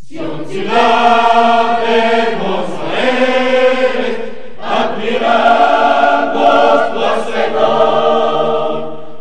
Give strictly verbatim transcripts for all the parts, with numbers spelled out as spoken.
Sion, ciudad hermosa eres, admiramos tu hacedor.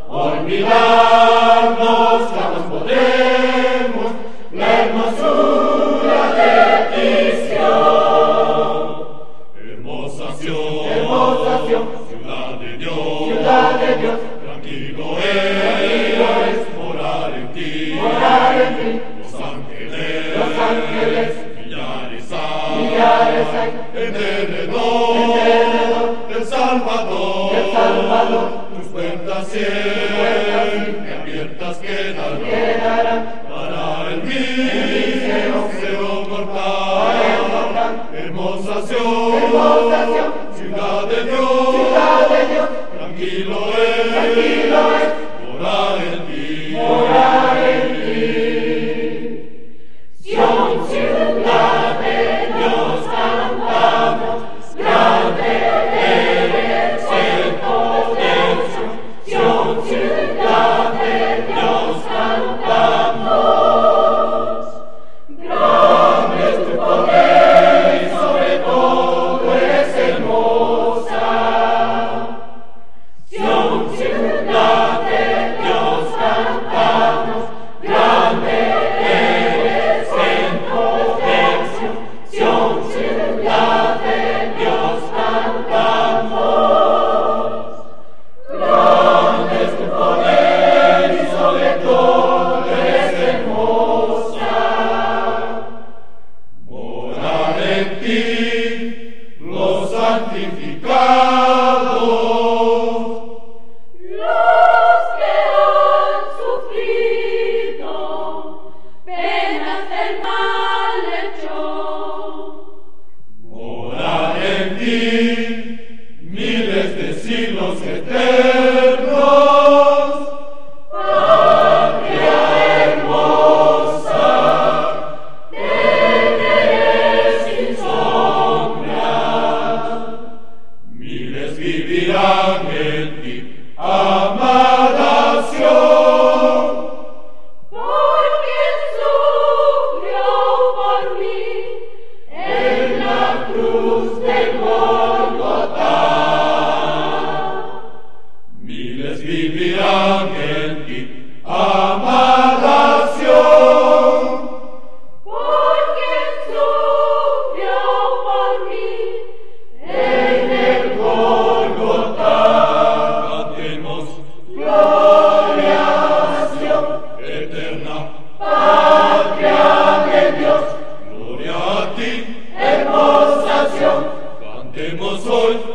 Olvidarnos jamás podremos la hermosura de ti, Sion. Hermosa Sion, hermosa Sion, ciudad de Dios, ciudad de Dios. Tranquilo es morar en ti, morar en ti. Los ángeles, los ángeles, millares hay, millares hay, en derredor del Salvador, del Salvador. Tus puertas siempre abiertas quedarán para el mísero mortal. Hermosa Sion, hermosa Sion, ciudad de Dios, ciudad de Dios. Tranquilo es, tranquilo es morar en ti, morar en ti. Sion, ciudad de Dios, cantamos, grande eres en potencia. Sion, ciudad de Dios, cantamos, grande es tu poder y sobre todo eres hermosa. Sion, ciudad de Dios, cantamos, grande eres en potencia. Sion, ciudad de Dios, cantamos, grande es tu poder y sobre todo eres hermosa. Morar en ti los santificados, los que han sufrido penas del mal hecho. morar en ti miles de siglos eternos. Patria hermosa, eres sin sombra. Miles vivirán en ti, amada Sion. Por quien sufrió por mí En la cruz de Gólgota, miles vivirán en ti, amada Sion. por quien sufrió por mí En el Gólgota, cantemos gloria a Sion, eterna patria de Dios. Gloria a ti, hermosa Sion, cantemos hoy